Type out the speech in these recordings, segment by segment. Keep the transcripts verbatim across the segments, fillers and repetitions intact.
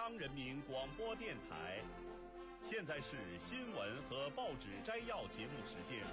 央人民广播电台。现在是新闻和报纸摘要节目时间。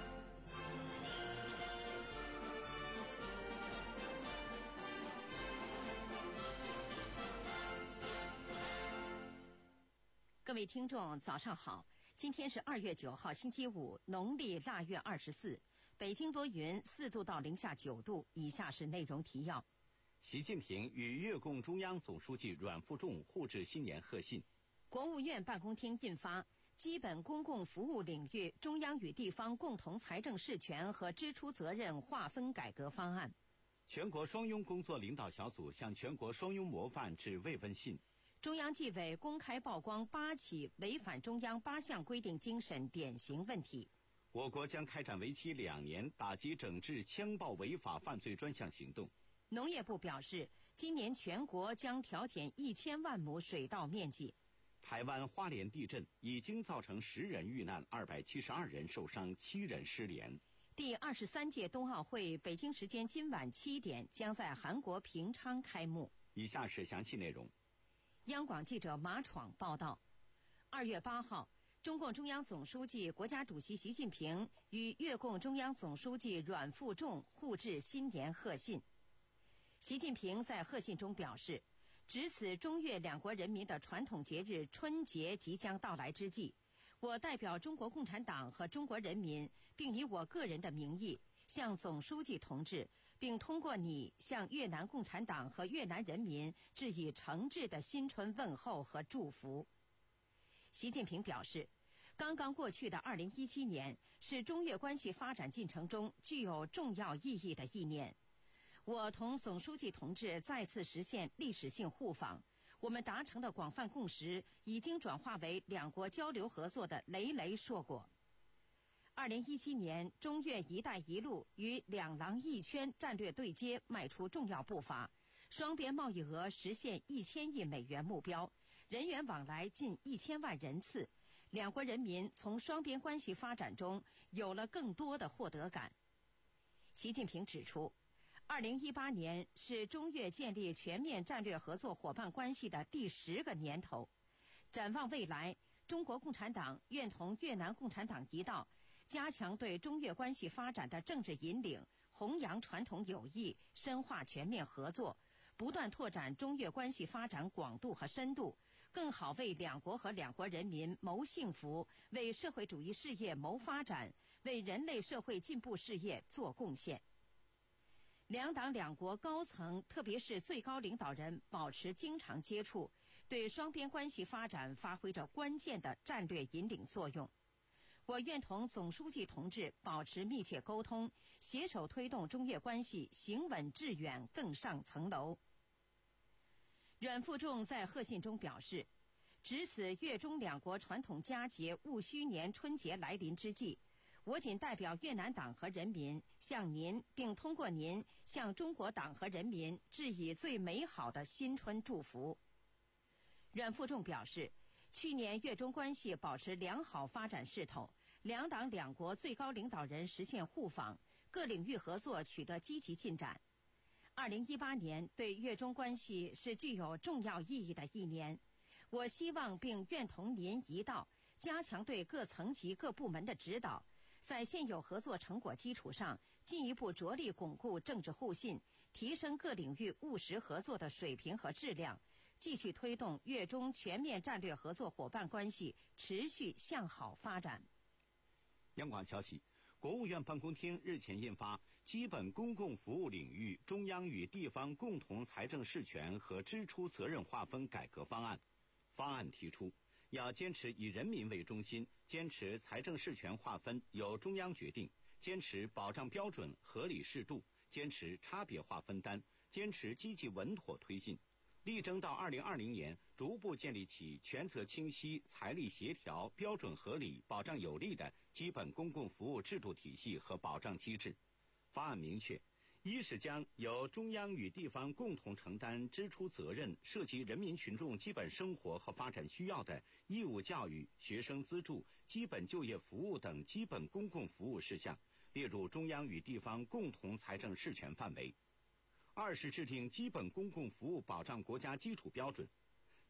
各位听众，早上好！今天是二月九号，星期五，农历腊月二十四。北京多云，四度到零下九度。以下是内容提要： 习近平与越共中央总书记阮富仲互致新年贺信。 国务院办公厅印发《基本公共服务领域中央与地方共同财政事权和支出责任划分改革方案》。 全国双拥工作领导小组向全国双拥模范致慰问信。 中央纪委公开曝光八起违反中央八项规定精神典型问题。 我国将开展为期两年打击整治枪爆违法犯罪专项行动。 农业部表示，今年全国将调减一千万亩水稻面积。 台湾花莲地震已经造成十人遇难，二百七十二人受伤，七人失联。 第二十三届冬奥会北京时间今晚七点将在韩国平昌开幕。 以下是详细内容。 央广记者马闯报道，二月八号，中共中央总书记、国家主席习近平与越共中央总书记阮富仲互致新年贺信。习近平在贺信中表示，值此中越两国人民的传统节日春节即将到来之际，我代表中国共产党和中国人民，并以我个人的名义向总书记同志，并通过你向越南共产党和越南人民致以诚挚的新春问候和祝福。习近平表示，刚刚过去的二零一七年是中越关系发展进程中具有重要意义的一年。我同总书记同志再次实现历史性互访，我们达成的广泛共识已经转化为两国交流合作的累累硕果。二零一七年，中越“一带一路”与两廊一圈战略对接迈出重要步伐，双边贸易额实现一千亿美元目标，人员往来近一千万人次，两国人民从双边关系发展中有了更多的获得感。习近平指出，二零一八年是中越建立全面战略合作伙伴关系的第十个年头。展望未来，中国共产党愿同越南共产党一道，加强对中越关系发展的政治引领，弘扬传统友谊，深化全面合作，不断拓展中越关系发展广度和深度，更好为两国和两国人民谋幸福，为社会主义事业谋发展，为人类社会进步事业做贡献。两党两国高层，特别是最高领导人保持经常接触，对双边关系发展发挥着关键的战略引领作用。我愿同总书记同志保持密切沟通，携手推动中越关系行稳致远更上层楼。阮富仲在贺信中表示，值此越中两国传统佳节戊戌年春节来临之际，我谨代表越南党和人民向您，并通过您向中国党和人民致以最美好的新春祝福。阮富仲表示，去年越中关系保持良好发展势头，两党两国最高领导人实现互访，各领域合作取得积极进展。二零一八年对越中关系是具有重要意义的一年，我希望并愿同您一道，加强对各层级各部门的指导，在现有合作成果基础上，进一步着力巩固政治互信，提升各领域务实合作的水平和质量，继续推动越中全面战略合作伙伴关系持续向好发展。 央广消息，国务院办公厅日前印发《基本公共服务领域中央与地方共同财政事权和支出责任划分改革方案》。方案提出，要坚持以人民为中心，坚持财政事权划分由中央决定，坚持保障标准合理适度，坚持差别化分担，坚持积极稳妥推进，力争到二零二零年逐步建立起权责清晰、财力协调、标准合理、保障有力的基本公共服务制度体系和保障机制。方案明确，一是将由中央与地方共同承担支出责任，涉及人民群众基本生活和发展需要的义务教育、学生资助、基本就业服务等基本公共服务事项列入中央与地方共同财政事权范围。二是制定基本公共服务保障国家基础标准，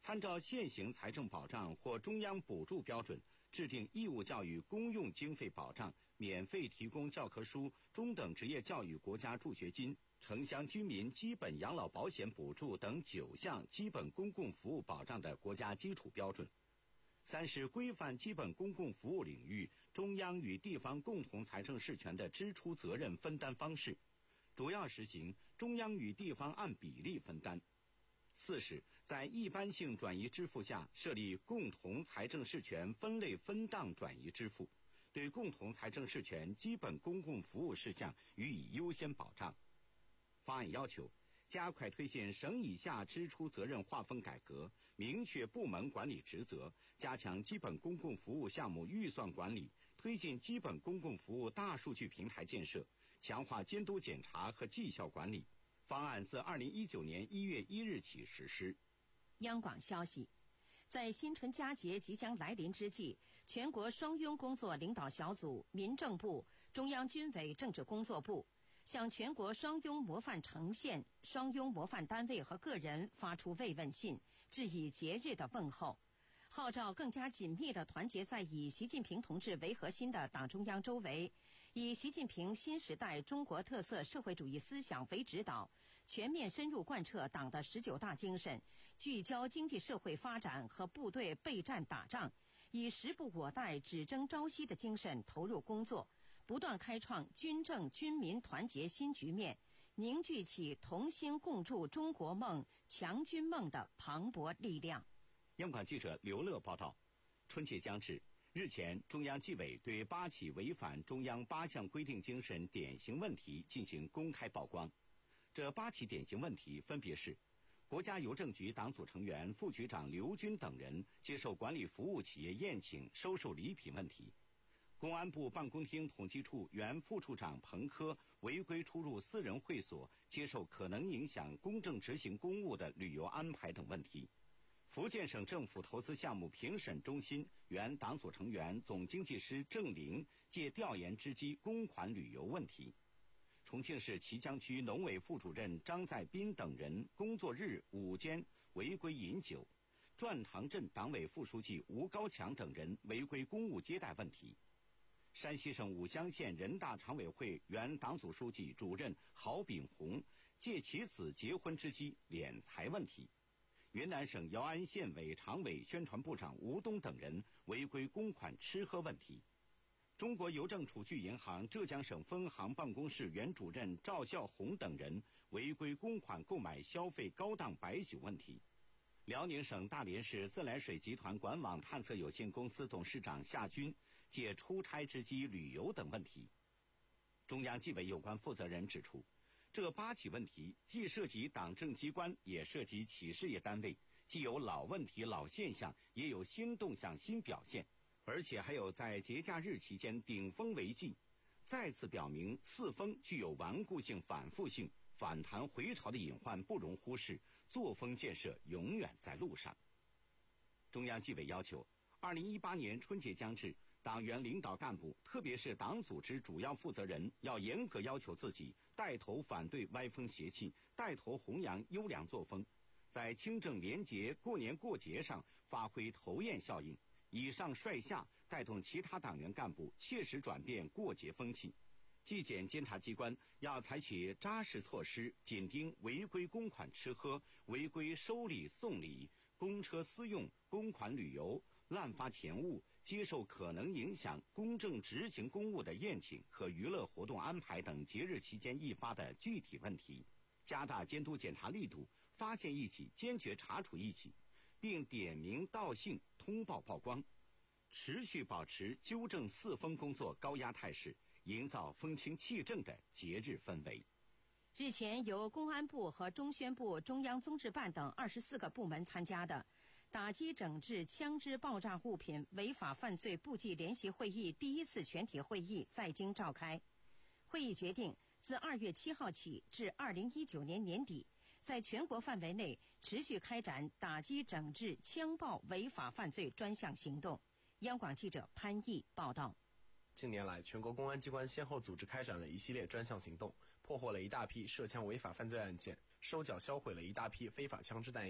参照现行财政保障或中央补助标准，制定义务教育公用经费保障、免费提供教科书、中等职业教育国家助学金、城乡居民基本养老保险补助等九项基本公共服务保障的国家基础标准。三是规范基本公共服务领域中央与地方共同财政事权的支出责任分担方式，主要实行中央与地方按比例分担。四是在一般性转移支付下设立共同财政事权分类分档转移支付，对共同财政事权基本公共服务事项予以优先保障。方案要求加快推进省以下支出责任划分改革，明确部门管理职责，加强基本公共服务项目预算管理，推进基本公共服务大数据平台建设，强化监督检查和绩效管理。方案自二零一九年一月一日起实施。 央广消息，在新春佳节即将来临之际，全国双拥工作领导小组、民政部、中央军委政治工作部向全国双拥模范城县、双拥模范单位和个人发出慰问信，致以节日的问候，号召更加紧密地团结在以习近平同志为核心的党中央周围，以习近平新时代中国特色社会主义思想为指导，全面深入贯彻党的十九大精神，聚焦经济社会发展和部队备战打仗，以时不我待、只争朝夕的精神投入工作，不断开创军政军民团结新局面，凝聚起同心共筑中国梦、强军梦的磅礴力量。 央广记者刘乐报道，春节将至，日前中央纪委对八起违反中央八项规定精神典型问题进行公开曝光。这八起典型问题分别是：国家邮政局党组成员、副局长刘军等人接受管理服务企业宴请收受礼品问题；公安部办公厅统计处原副处长彭科违规出入私人会所，接受可能影响公正执行公务的旅游安排等问题；福建省政府投资项目评审中心原党组成员、总经济师郑玲借调研之机公款旅游问题；重庆市綦江区农委副主任张在斌等人工作日午间违规饮酒；转塘镇党委副书记吴高强等人违规公务接待问题；山西省武乡县人大常委会原党组书记主任郝炳红借其子结婚之机敛财问题；云南省姚安县委常委宣传部长吴东等人违规公款吃喝问题；中国邮政储蓄银行浙江省分行办公室原主任赵孝红等人违规公款购买消费高档白酒问题；辽宁省大连市自来水集团管网探测有限公司董事长夏军借出差之机旅游等问题。中央纪委有关负责人指出，这八起问题既涉及党政机关，也涉及企事业单位，既有老问题老现象，也有新动向新表现，而且还有在节假日期间顶风为纪，再次表明四风具有顽固性、反复性，反弹回潮的隐患不容忽视，作风建设永远在路上。中央纪委要求，二零一八年春节将至，党员领导干部，特别是党组织主要负责人，要严格要求自己，带头反对歪风邪气，带头弘扬优良作风，在清正廉洁、过年过节上发挥头雁效应，以上率下，带动其他党员干部切实转变过节风气。纪检监察机关要采取扎实措施，紧盯违规公款吃喝、违规收礼送礼、公车私用、公款旅游、滥发钱物、接受可能影响公正执行公务的宴请和娱乐活动安排等节日期间易发的具体问题，加大监督检查力度，发现一起坚决查处一起，并点名道姓通报曝光，持续保持纠正四风工作高压态势，营造风清气正的节日氛围。 日前，由公安部和中宣部、中央综治办等二十四个部门参加的打击整治枪支爆炸物品违法犯罪部际联席会议第一次全体会议在京召开。会议决定，自二月七号起至二零一九年年底，在全国范围内持续开展打击整治枪爆违法犯罪专项行动。央广记者潘毅报道。 近年来，全国公安机关先后组织开展了一系列专项行动，破获了一大批涉枪违法犯罪案件，收缴销毁了一大批非法枪支弹药，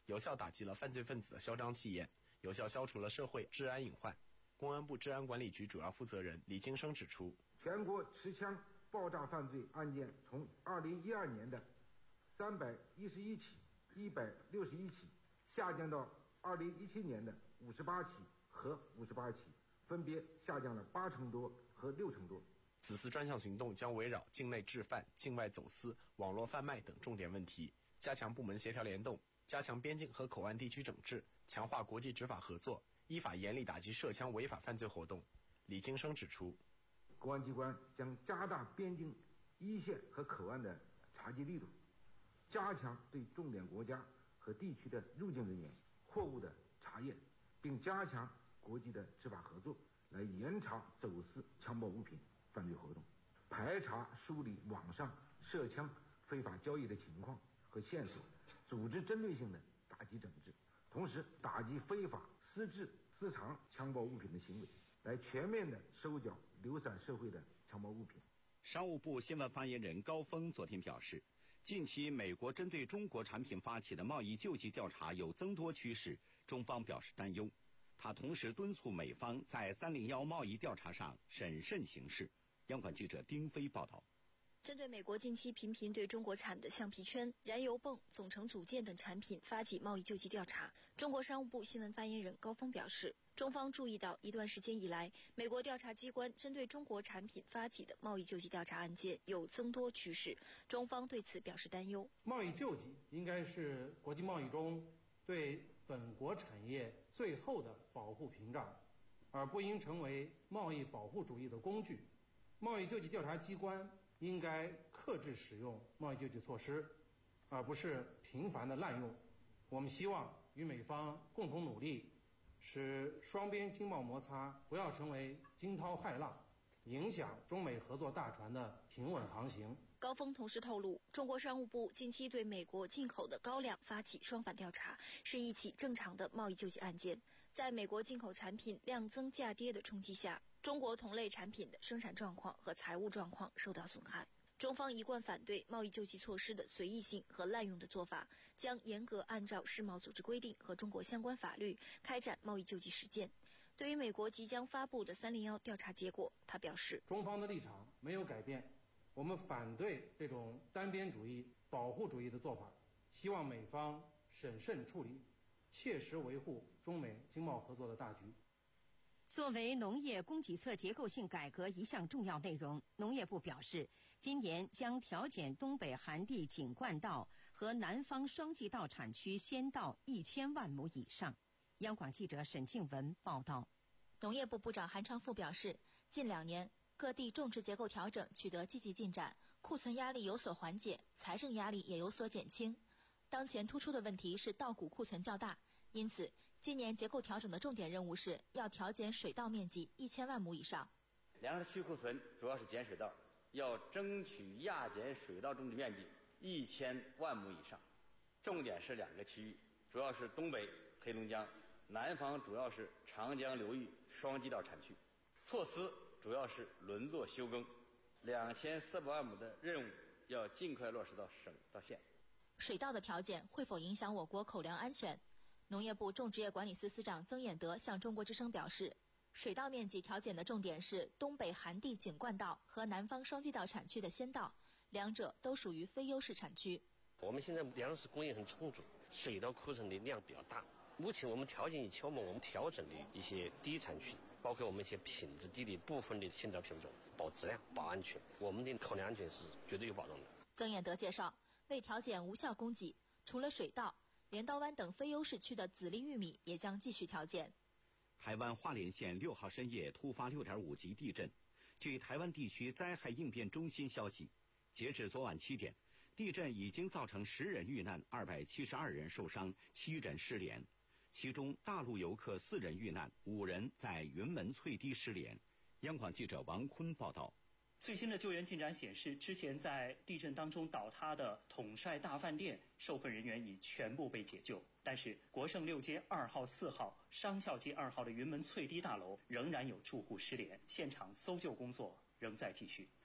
有效打击了犯罪分子的嚣张气焰，有效消除了社会治安隐患。公安部治安管理局主要负责人李金生指出， 全国持枪爆炸犯罪案件从二零一二年的三百一十一起、一百六十一起，下降到二零一七年的五十八起和五十八起，分别下降了八成多和六成多。 此次专项行动将围绕境内制贩、境外走私、网络贩卖等重点问题，加强部门协调联动，加强边境和口岸地区整治，强化国际执法合作，依法严厉打击涉枪违法犯罪活动。李金生指出， 公安机关将加大边境一线和口岸的查缉力度，加强对重点国家和地区的入境人员、货物的查验，并加强国际的执法合作，来严查走私枪爆物品犯罪活动，排查梳理网上涉枪非法交易的情况和线索，组织针对性的打击整治，同时打击非法私制私藏枪爆物品的行为，来全面的收缴流散社会的枪爆物品。 商务部新闻发言人高峰昨天表示，近期美国针对中国产品发起的贸易救济调查有增多趋势，中方表示担忧。他同时敦促美方在三零一贸易调查上审慎行事。央广记者丁飞报道。 针对美国近期频频对中国产的橡皮圈、燃油泵、总成组件等产品发起贸易救济调查，中国商务部新闻发言人高峰表示，中方注意到一段时间以来，美国调查机关针对中国产品发起的贸易救济调查案件有增多趋势，中方对此表示担忧。 贸易救济应该是国际贸易中对本国产业最后的保护屏障，而不应成为贸易保护主义的工具。贸易救济调查机关应该克制使用贸易救济措施，而不是频繁的滥用。我们希望与美方共同努力，使双边经贸摩擦不要成为惊涛骇浪，影响中美合作大船的平稳航行。 高峰同时透露，中国商务部近期对美国进口的高粱发起双反调查，是一起正常的贸易救济案件。在美国进口产品量增价跌的冲击下，中国同类产品的生产状况和财务状况受到损害。中方一贯反对贸易救济措施的随意性和滥用的做法，将严格按照世贸组织规定和中国相关法律开展贸易救济实践。对于美国即将发布的三零一调查结果，他表示， 中方的立场没有改变，我们反对这种单边主义、保护主义的做法，希望美方审慎处理，切实维护中美经贸合作的大局。 作为农业供给侧结构性改革一项重要内容，农业部表示，今年将调减东北寒地景灌稻和南方双季稻产区鲜稻一千万亩以上。央广记者沈静文报道。 农业部部长韩长赋表示，近两年各地种植结构调整取得积极进展，库存压力有所缓解，财政压力也有所减轻。当前突出的问题是稻谷库存较大，因此今年结构调整的重点任务是要调减水稻面积一千万亩以上。 粮食去库存主要是减水稻，要争取压减水稻种植面积一千万亩以上。重点是两个区域，主要是东北、黑龙江，南方主要是长江流域双季稻产区。措施主要是轮作休耕，两千四百万亩的任务要尽快落实到省到县。 水稻的调减会否影响我国口粮安全？农业部种植业管理司司长曾衍德向中国之声表示，水稻面积调减的重点是东北寒地景灌稻和南方双季稻产区的鲜稻，两者都属于非优势产区。 我们现在粮食供应很充足，水稻库存的量比较大。目前我们调减以前我们调整的一些低产区，包括我们一些品质低的部分的鲜稻品种，保质量、保安全，我们的口粮安全是绝对有保障的。 曾衍德介绍，为调减无效供给，除了水稻，镰刀湾等非优势区的紫粒玉米也将继续调减。 台湾花莲县六号深夜突发六点五级地震。据台湾地区灾害应变中心消息，截至昨晚七点，地震已经造成十人遇难，二百七十二人受伤，七人失联。其中大陆游客四人遇难，五人在云门翠堤失联。央广记者王坤报道。 最新的救援进展显示，之前在地震当中倒塌的统帅大饭店受困人员已全部被解救，但是国盛六街二号、四号、商孝街二号的云门翠堤大楼仍然有住户失联，现场搜救工作仍在继续。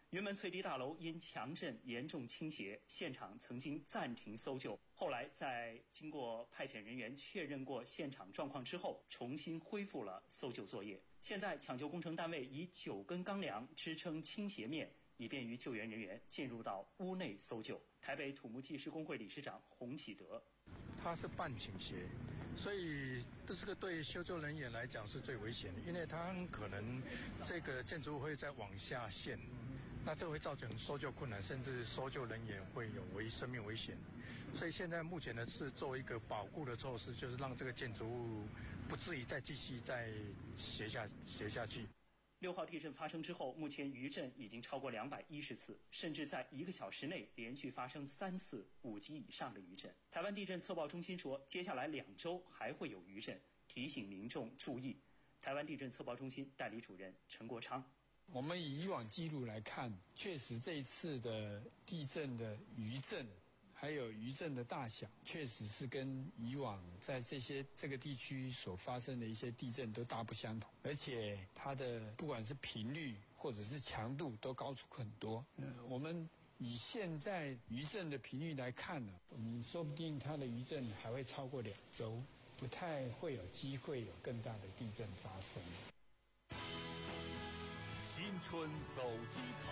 云门翠堤大楼因强震严重倾斜，现场曾经暂停搜救，后来在经过派遣人员确认过现场状况之后，重新恢复了搜救作业。现在抢救工程单位以九根钢梁支撑倾斜面，以便于救援人员进入到屋内搜救。台北土木技师工会理事长洪启德， 它是半倾斜，所以这个对搜救人员来讲是最危险的，因为它很可能这个建筑物会再往下陷。那这会造成搜救困难，甚至搜救人员会有危生命危险。所以现在目前呢是做一个保固的措施，就是让这个建筑物不至于再继续再斜下斜下去。 六号地震发生之后，目前余震已经超过两百一十次，甚至在一个小时内连续发生三次五级以上的余震。台湾地震测报中心说，接下来两周还会有余震，提醒民众注意。台湾地震测报中心代理主任陈国昌。 我们以以往记录来看，确实这一次的地震的余震，还有余震的大小，确实是跟以往在这些这个地区所发生的一些地震都大不相同，而且它的不管是频率或者是强度都高出很多。嗯，我们以现在余震的频率来看呢，你说不定它的余震还会超过两周，不太会有机会有更大的地震发生。 新春走基层。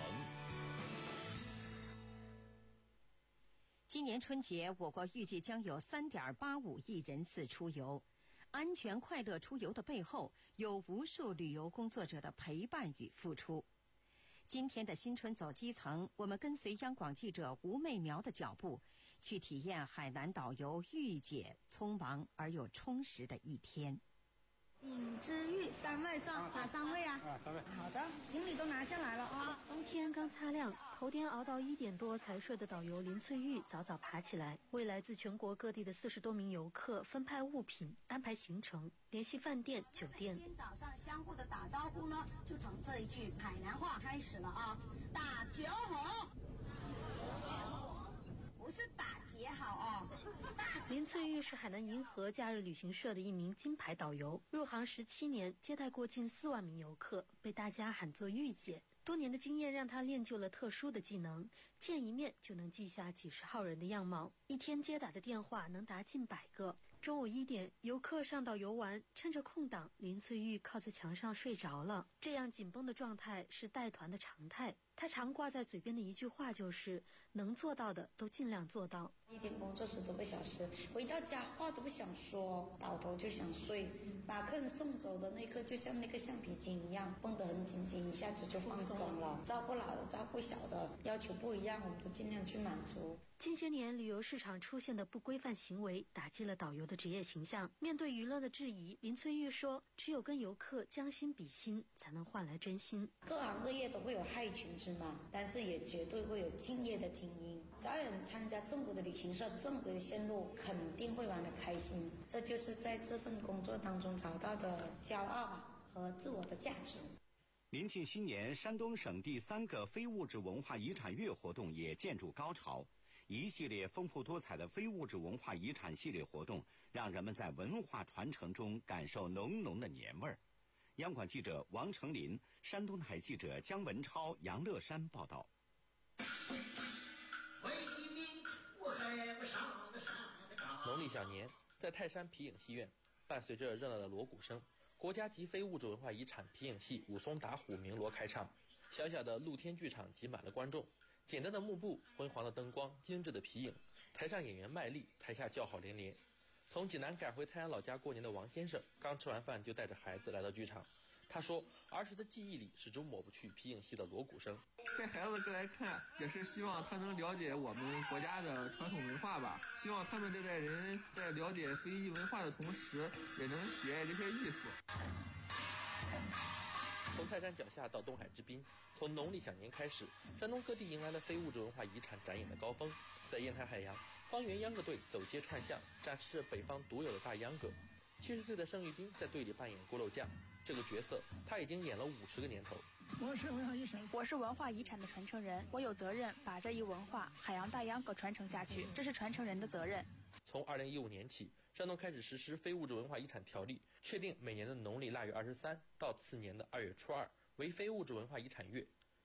今年春节，我国预计将有 三点八五亿人次出游。安全快乐出游的背后，有无数旅游工作者的陪伴与付出。今天的新春走基层，我们跟随央广记者吴媚苗的脚步，去体验海南导游御姐匆忙而又充实的一天。 景之玉三位上，哪三位啊？ 啊，三位。 好的，行李都拿下来了啊。 天刚擦亮，头天熬到一点多才睡的导游林翠玉早早爬起来，为来自全国各地的四十多名游客分派物品、安排行程、联系饭店、酒店。 每天早上相互的打招呼呢，就从这一句海南话开始了啊，打九好。不是打劫好哦。 林翠玉是海南银河假日旅行社的一名金牌导游，入行十七年，接待过近四万名游客，被大家喊作御姐。多年的经验让她练就了特殊的技能，见一面就能记下几十号人的样貌，一天接打的电话能达近百个。中午一点，游客上岛游玩，趁着空档，林翠玉靠在墙上睡着了。这样紧绷的状态是带团的常态。她常挂在嘴边的一句话就是能做到的都尽量做到。 一天工作十多个小时，回到家话都不想说，倒头就想睡。把客人送走的那一刻，就像那个橡皮筋一样，绷得很紧紧，一下子就放松了。照顾老的，照顾小的，要求不一样，我们都尽量去满足。 近些年旅游市场出现的不规范行为，打击了导游的职业形象。面对舆论的质疑，林翠玉说，只有跟游客将心比心，才能换来真心。 各行各业都会有害群之马，但是也绝对会有敬业的精英。只要有人参加正规的旅行社，正规的线路，肯定会玩得开心。这就是在这份工作当中找到的骄傲啊和自我的价值。 临近新年，山东省第三个非物质文化遗产月活动也渐入高潮。一系列丰富多彩的非物质文化遗产系列活动，让人们在文化传承中感受浓浓的年味儿。央广记者王成林、山东台记者姜文超、杨乐山报道。 农历小年，在泰山皮影戏院，伴随着热闹的锣鼓声，国家级非物质文化遗产皮影戏《武松打虎鸣锣》开唱。小小的露天剧场挤满了观众，简单的幕布，昏黄的灯光，精致的皮影，台上演员卖力，台下叫好连连。从济南赶回泰安老家过年的王先生，刚吃完饭就带着孩子来到剧场。他说，儿时的记忆里始终抹不去皮影戏的锣鼓声。 带孩子过来看，也是希望他能了解我们国家的传统文化吧。希望他们这代人在了解非遗文化的同时，也能喜爱这些艺术。 从泰山脚下到东海之滨，从农历小年开始，山东各地迎来了非物质文化遗产展演的高峰。在烟台海洋，方圆秧歌队走街串巷，展示北方独有的大秧歌。七十岁的盛玉斌在队里扮演锅漏匠，这个角色他已经演了五十个年头。 我是文化遗产，我是文化遗产的传承人，我有责任把这一文化海洋大秧歌传承下去，这是传承人的责任。 从二零一五年起，山东开始实施非物质文化遗产条例，确定每年的农历腊月二十三到次年的二月初二为非物质文化遗产月。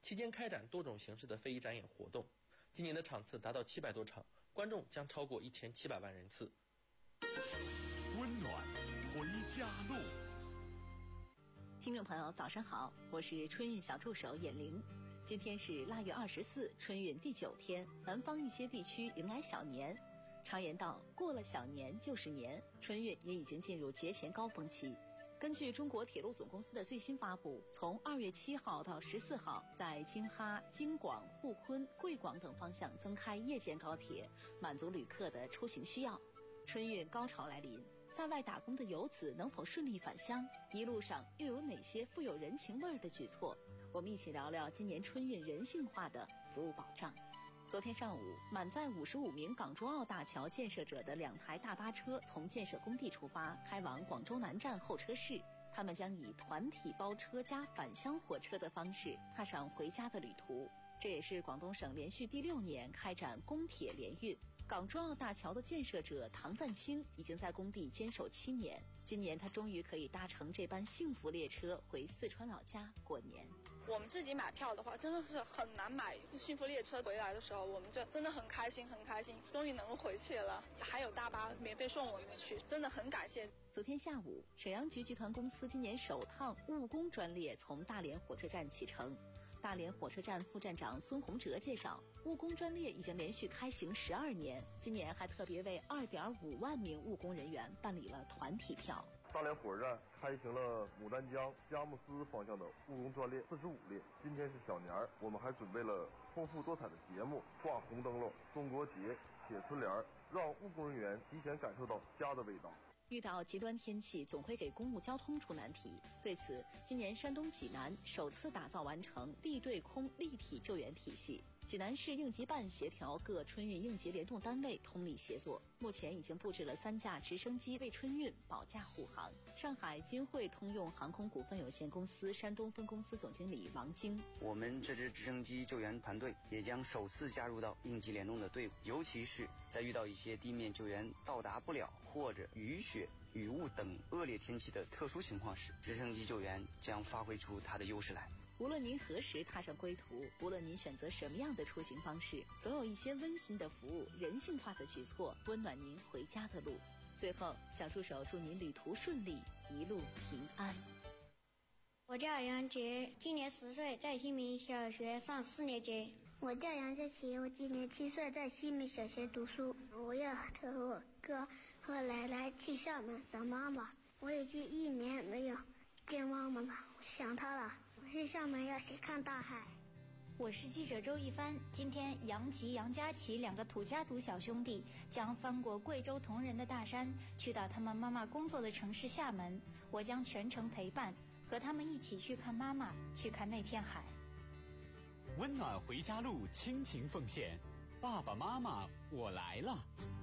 期间开展多种形式的非遗展演活动，今年的场次达到七百多场，观众将超过一千七百万人次。 温暖回家路。 听众朋友，早上好，我是春运小助手闫玲。今天是腊月二十四，春运第九天，南方一些地区迎来小年。常言道，过了小年就是年，春运也已经进入节前高峰期。根据中国铁路总公司的最新发布，从二月七号到十四号，在京哈、京广、沪昆、贵广等方向增开夜间高铁，满足旅客的出行需要。春运高潮来临，在外打工的游子能否顺利返乡？一路上又有哪些富有人情味儿的举措？我们一起聊聊今年春运人性化的服务保障。昨天上午，满载五十五名港珠澳大桥建设者的两台大巴车从建设工地出发，开往广州南站候车室。他们将以团体包车加返乡火车的方式踏上回家的旅途。这也是广东省连续第六年开展公铁联运。港珠澳大桥的建设者唐赞清已经在工地坚守七年，今年他终于可以搭乘这班幸福列车回四川老家过年。 我们自己买票的话，真的是很难买幸福列车回来的时候，我们就真的很开心，很开心，终于能够回去了。还有大巴免费送我们去，真的很感谢。 昨天下午，沈阳局集团公司今年首趟务工专列从大连火车站启程。大连火车站副站长孙洪哲介绍，务工专列已经连续开行十二年，今年还特别为二点五万名务工人员办理了团体票。 大连火车站开行了牡丹江、佳木斯方向的务工专列四十五列。今天是小年儿，我们还准备了丰富多彩的节目，挂红灯笼、中国结、写春联，让务工人员提前感受到家的味道。 遇到极端天气，总会给公务交通出难题。对此，今年山东济南首次打造完成地对空立体救援体系。济南市应急办协调各春运应急联动单位通力协作，目前已经布置了三架直升机为春运保驾护航。上海金汇通用航空股份有限公司山东分公司总经理王晶： 我们这支直升机救援团队也将首次加入到应急联动的队伍，尤其是在遇到一些地面救援到达不了或者雨雪、雨雾等恶劣天气的特殊情况时，直升机救援将发挥出它的优势来。 无论您何时踏上归途，无论您选择什么样的出行方式，总有一些温馨的服务、人性化的举措，温暖您回家的路。最后，小助手祝您旅途顺利，一路平安。 我叫杨杰，今年十岁，在新民小学上四年级。 我叫杨佳琪，我今年七岁，在新民小学读书。我要和我哥和奶奶去厦门找妈妈。我已经一年没有见妈妈了，我想她了。我去厦门要去看大海。 我是记者周一帆，今天杨吉、杨佳琪两个土家族小兄弟将翻过贵州铜仁的大山，去到他们妈妈工作的城市厦门。我将全程陪伴，和他们一起去看妈妈，去看那片海。 温暖回家路，亲情奉献，爸爸妈妈，我来了。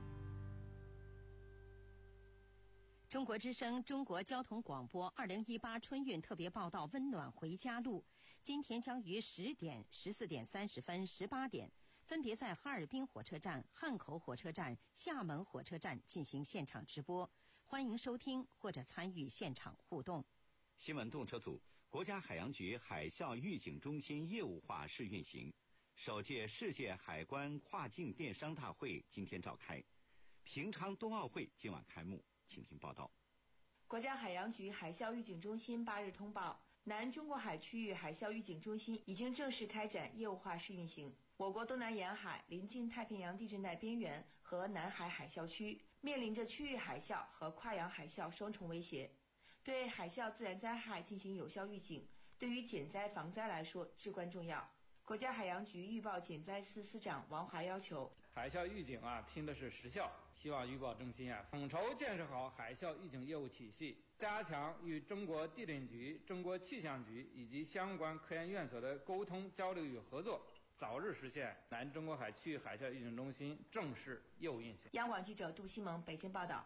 中国之声、中国交通广播二零一八春运特别报道《温暖回家路》，今天将于十点、十四点三十分、十八点，分别在哈尔滨火车站、汉口火车站、厦门火车站进行现场直播，欢迎收听或者参与现场互动。 新闻动车组，国家海洋局海啸预警中心业务化试运行，首届世界海关跨境电商大会今天召开，平昌冬奥会今晚开幕。请听报道。 国家海洋局海啸预警中心八日通报，南中国海区域海啸预警中心已经正式开展业务化试运行。我国东南沿海临近太平洋地震带边缘和南海海啸区，面临着区域海啸和跨洋海啸双重威胁，对海啸自然灾害进行有效预警，对于减灾防灾来说至关重要。国家海洋局预报减灾司司长王华要求， 海啸预警啊，拼的是时效，希望预报中心啊，统筹建设好海啸预警业务体系，加强与中国地震局、中国气象局以及相关科研院所的沟通交流与合作，早日实现南中国海区域海啸预警中心正式业务运行。 央广记者杜西蒙北京报道。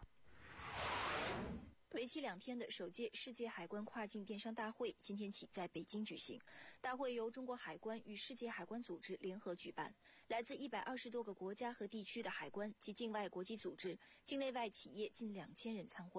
为期两天的首届世界海关跨境电商大会今天起在北京举行。大会由中国海关与世界海关组织联合举办，来自一百二十多个国家和地区的海关及境外国际组织、境内外企业近两千人参会。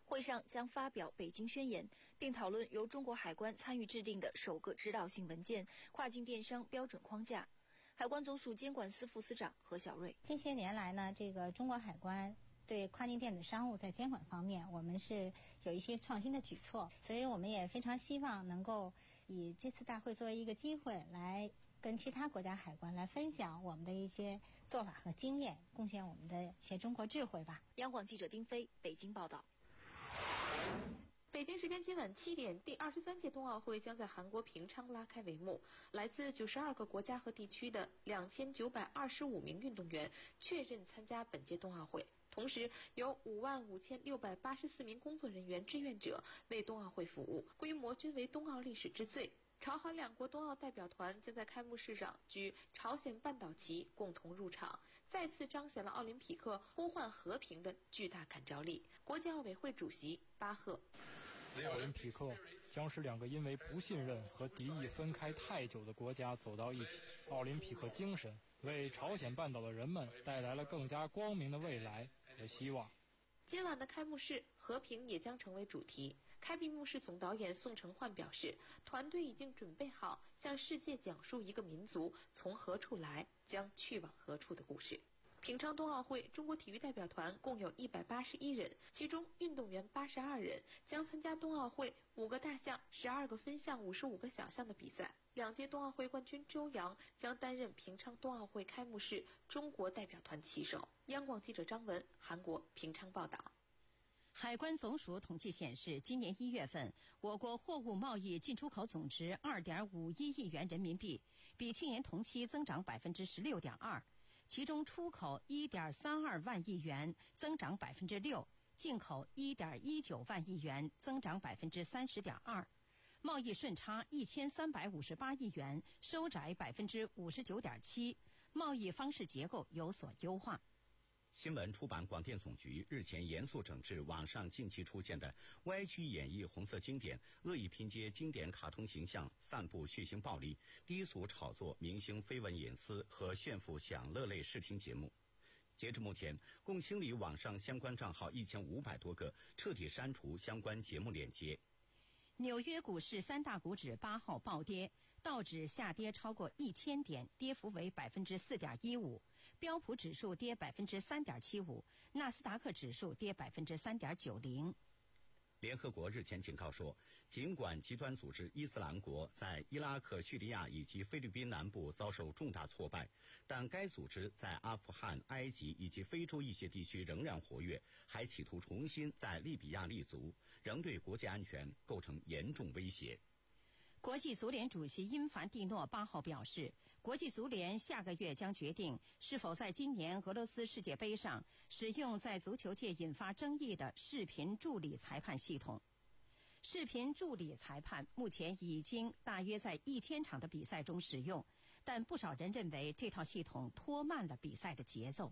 会上将发表北京宣言，并讨论由中国海关参与制定的首个指导性文件——跨境电商标准框架。海关总署监管司副司长何小瑞： 近些年来呢，这个中国海关对跨境电子商务在监管方面，我们是有一些创新的举措，所以我们也非常希望能够以这次大会作为一个机会，来跟其他国家海关来分享我们的一些做法和经验，贡献我们的一些中国智慧吧。 央广记者丁飞北京报道。 北京时间今晚七点，第二十三届冬奥会将在韩国平昌拉开帷幕。来自九十二个国家和地区的两千九百二十五名运动员确认参加本届冬奥会，同时有五万五千六百八十四名工作人员志愿者为冬奥会服务，规模均为冬奥历史之最。朝韩两国冬奥代表团将在开幕式上举朝鲜半岛旗共同入场，再次彰显了奥林匹克呼唤和平的巨大感召力。国际奥委会主席巴赫： 奥林匹克将使两个因为不信任和敌意分开太久的国家走到一起。奥林匹克精神为朝鲜半岛的人们带来了更加光明的未来和希望。 今晚的开幕式，和平也将成为主题。开闭幕式总导演宋承焕表示，团队已经准备好向世界讲述一个民族从何处来，将去往何处的故事。平昌冬奥会，中国体育代表团共有一百八十一人，其中运动员八十二人，将参加冬奥会五个大项、十二个分项、五十五个小项的比赛。两届冬奥会冠军周洋将担任平昌冬奥会开幕式中国代表团旗手。央广记者张文，韩国平昌报道。 海关总署统计显示，今年一月份，我国货物贸易进出口总值二点五一亿元人民币，比去年同期增长百分之十六点二。其中出口一点三二万亿元，增长百分之六；进口一点一九万亿元，增长百分之三十点二。贸易顺差一千三百五十八亿元，收窄百分之五十九点七。贸易方式结构有所优化。 新闻出版广电总局日前严肃整治网上近期出现的歪曲演绎红色经典、恶意拼接经典卡通形象、散布血腥暴力、低俗炒作明星绯闻隐私和炫富享乐类视听节目。截至目前，共清理网上相关账号一千五百多个，彻底删除相关节目链接。 纽约股市三大股指八号暴跌，道指下跌超过一千点，跌幅为百分之四点一五；标普指数跌百分之三点七五，纳斯达克指数跌百分之三点九零。 联合国日前警告说，尽管极端组织伊斯兰国在伊拉克、叙利亚以及菲律宾南部遭受重大挫败，但该组织在阿富汗、埃及以及非洲一些地区仍然活跃，还企图重新在利比亚立足，仍对国际安全构成严重威胁。 国际足联主席因凡蒂诺八号表示，国际足联下个月将决定是否在今年俄罗斯世界杯上使用在足球界引发争议的视频助理裁判系统。视频助理裁判目前已经大约在一千场的比赛中使用，但不少人认为这套系统拖慢了比赛的节奏。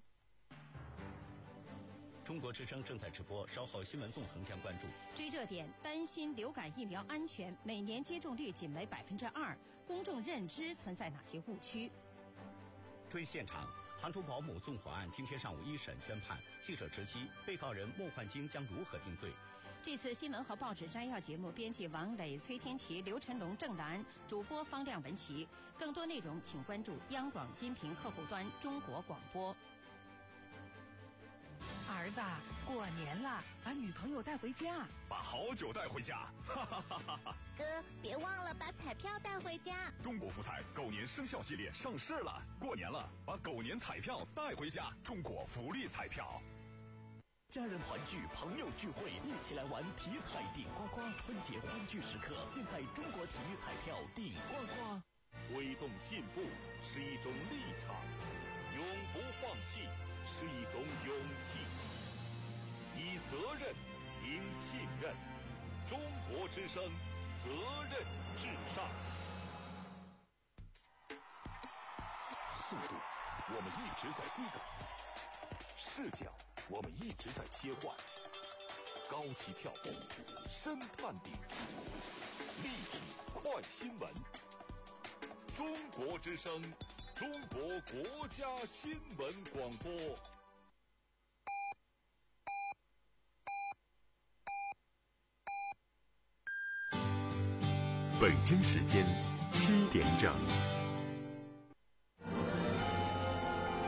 中国之声正在直播，稍后新闻纵横将关注。 追热点，担心流感疫苗安全，每年接种率仅为百分之二，公众认知存在哪些误区？ 追现场，杭州保姆纵火案今天上午一审宣判，记者直击被告人莫焕晶将如何定罪。 这次新闻和报纸摘要节目，编辑王磊、崔天琪、刘晨龙、郑兰，主播方亮、文琪。更多内容请关注央广音频客户端中国广播。 儿子，过年了，把女朋友带回家， 把好酒带回家，哈哈哈哈哈！ 哥，别忘了把彩票带回家。 中国福彩狗年生肖系列上市了，过年了，把狗年彩票带回家，中国福利彩票。 家人团聚，朋友聚会，一起来玩体彩顶呱呱！春节欢聚时刻，尽在中国体育彩票顶呱呱。 推动进步是一种立场，永不放弃是一种勇气。以责任赢信任，中国之声，责任至上。 速度，我们一直在追赶；视角，我们一直在切换。高起跳步，深探底，立体快新闻。中国之声，中国国家新闻广播。 北京时间七点整。